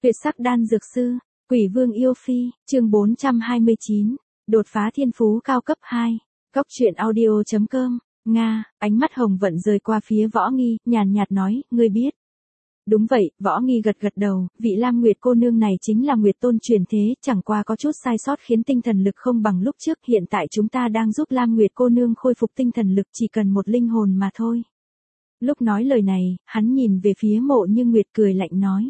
Tuyệt sắc đan dược sư, Quỷ Vương yêu phi, chương 429, đột phá thiên phú cao cấp 2. Góc truyện audio.com, Nga, ánh mắt Hồng Vận rời qua phía Võ Nghi, nhàn nhạt nói, ngươi biết. Đúng vậy, Võ Nghi gật gật đầu, vị Lam Nguyệt cô nương này chính là Nguyệt Tôn truyền thế, chẳng qua có chút sai sót khiến tinh thần lực không bằng lúc trước, hiện tại chúng ta đang giúp Lam Nguyệt cô nương khôi phục tinh thần lực chỉ cần một linh hồn mà thôi. Lúc nói lời này, hắn nhìn về phía Mộ Như Nguyệt cười lạnh nói.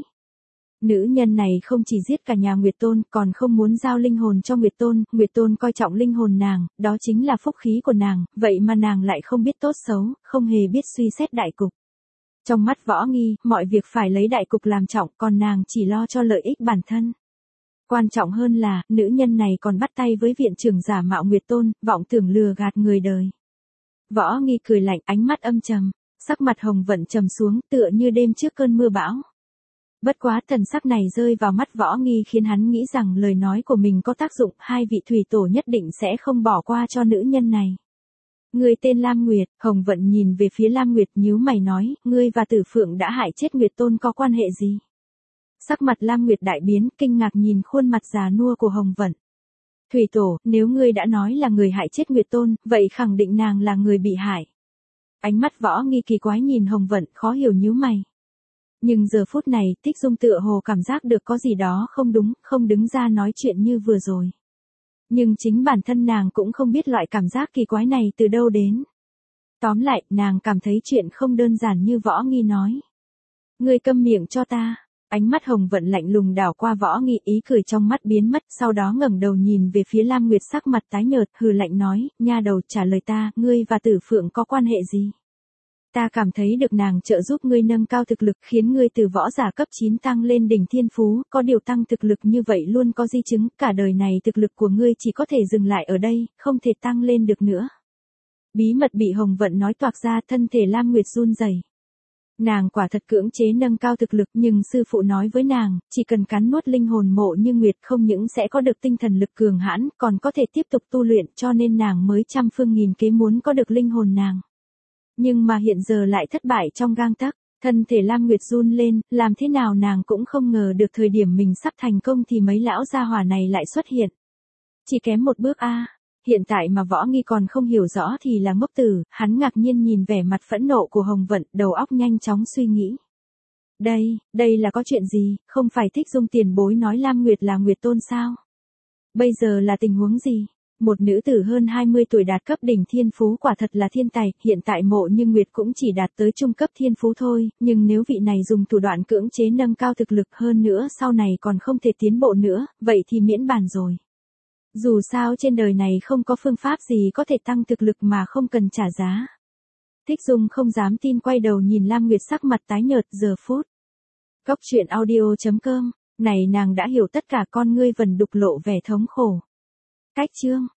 Nữ nhân này không chỉ giết cả nhà Nguyệt Tôn, còn không muốn giao linh hồn cho Nguyệt Tôn coi trọng linh hồn nàng, đó chính là phúc khí của nàng, vậy mà nàng lại không biết tốt xấu, không hề biết suy xét đại cục. Trong mắt Võ Nghi, mọi việc phải lấy đại cục làm trọng, còn nàng chỉ lo cho lợi ích bản thân. Quan trọng hơn là, nữ nhân này còn bắt tay với viện trưởng giả mạo Nguyệt Tôn, vọng tưởng lừa gạt người đời. Võ Nghi cười lạnh, ánh mắt âm trầm, sắc mặt Hồng Vận trầm xuống, tựa như đêm trước cơn mưa bão. Bất quá thần sắc này rơi vào mắt Võ Nghi khiến hắn nghĩ rằng lời nói của mình có tác dụng, hai vị thủy tổ nhất định sẽ không bỏ qua cho nữ nhân này. Ngươi tên Lam Nguyệt, Hồng Vận nhìn về phía Lam Nguyệt nhíu mày nói, ngươi và Tử Phượng đã hại chết Nguyệt Tôn có quan hệ gì? Sắc mặt Lam Nguyệt đại biến, kinh ngạc nhìn khuôn mặt già nua của Hồng Vận. Thủy tổ, nếu ngươi đã nói là người hại chết Nguyệt Tôn, vậy khẳng định nàng là người bị hại. Ánh mắt Võ Nghi kỳ quái nhìn Hồng Vận, khó hiểu nhíu mày. Nhưng giờ phút này, Tích Dung tựa hồ cảm giác được có gì đó không đúng, không đứng ra nói chuyện như vừa rồi. Nhưng chính bản thân nàng cũng không biết loại cảm giác kỳ quái này từ đâu đến. Tóm lại, nàng cảm thấy chuyện không đơn giản như Võ Nghi nói. Ngươi câm miệng cho ta. Ánh mắt Hồng Vận lạnh lùng đảo qua Võ Nghi, ý cười trong mắt biến mất, sau đó ngẩng đầu nhìn về phía Lam Nguyệt, sắc mặt tái nhợt, hừ lạnh nói, nha đầu, trả lời ta, ngươi và Tử Phượng có quan hệ gì? Ta cảm thấy được nàng trợ giúp ngươi nâng cao thực lực, khiến ngươi từ võ giả cấp 9 tăng lên đỉnh thiên phú, có điều tăng thực lực như vậy luôn có di chứng, cả đời này thực lực của ngươi chỉ có thể dừng lại ở đây, không thể tăng lên được nữa. Bí mật bị Hồng Vận nói toạc ra, thân thể Lam Nguyệt run rẩy. Nàng quả thật cưỡng chế nâng cao thực lực, nhưng sư phụ nói với nàng, chỉ cần cắn nuốt linh hồn Mộ Như Nguyệt không những sẽ có được tinh thần lực cường hãn, còn có thể tiếp tục tu luyện, cho nên nàng mới trăm phương nghìn kế muốn có được linh hồn nàng. Nhưng mà hiện giờ lại thất bại trong gang tấc, thân thể Lam Nguyệt run lên, làm thế nào nàng cũng không ngờ được thời điểm mình sắp thành công thì mấy lão gia hỏa này lại xuất hiện. Chỉ kém một bước a. Hiện tại mà Võ Nghi còn không hiểu rõ thì là ngốc tử, hắn ngạc nhiên nhìn vẻ mặt phẫn nộ của Hồng Vận, đầu óc nhanh chóng suy nghĩ. Đây là có chuyện gì, không phải Thích Dung tiền bối nói Lam Nguyệt là Nguyệt Tôn sao? Bây giờ là tình huống gì? Một nữ tử hơn 20 tuổi đạt cấp đỉnh thiên phú quả thật là thiên tài, hiện tại Mộ Như Nguyệt cũng chỉ đạt tới trung cấp thiên phú thôi, nhưng nếu vị này dùng thủ đoạn cưỡng chế nâng cao thực lực hơn nữa sau này còn không thể tiến bộ nữa, vậy thì miễn bàn rồi. Dù sao trên đời này không có phương pháp gì có thể tăng thực lực mà không cần trả giá. Thích Dung không dám tin quay đầu nhìn Lam Nguyệt, sắc mặt tái nhợt. Giờ phút. Góc truyện audio.com, này nàng đã hiểu tất cả, con ngươi vần đục lộ vẻ thống khổ. Cách chương.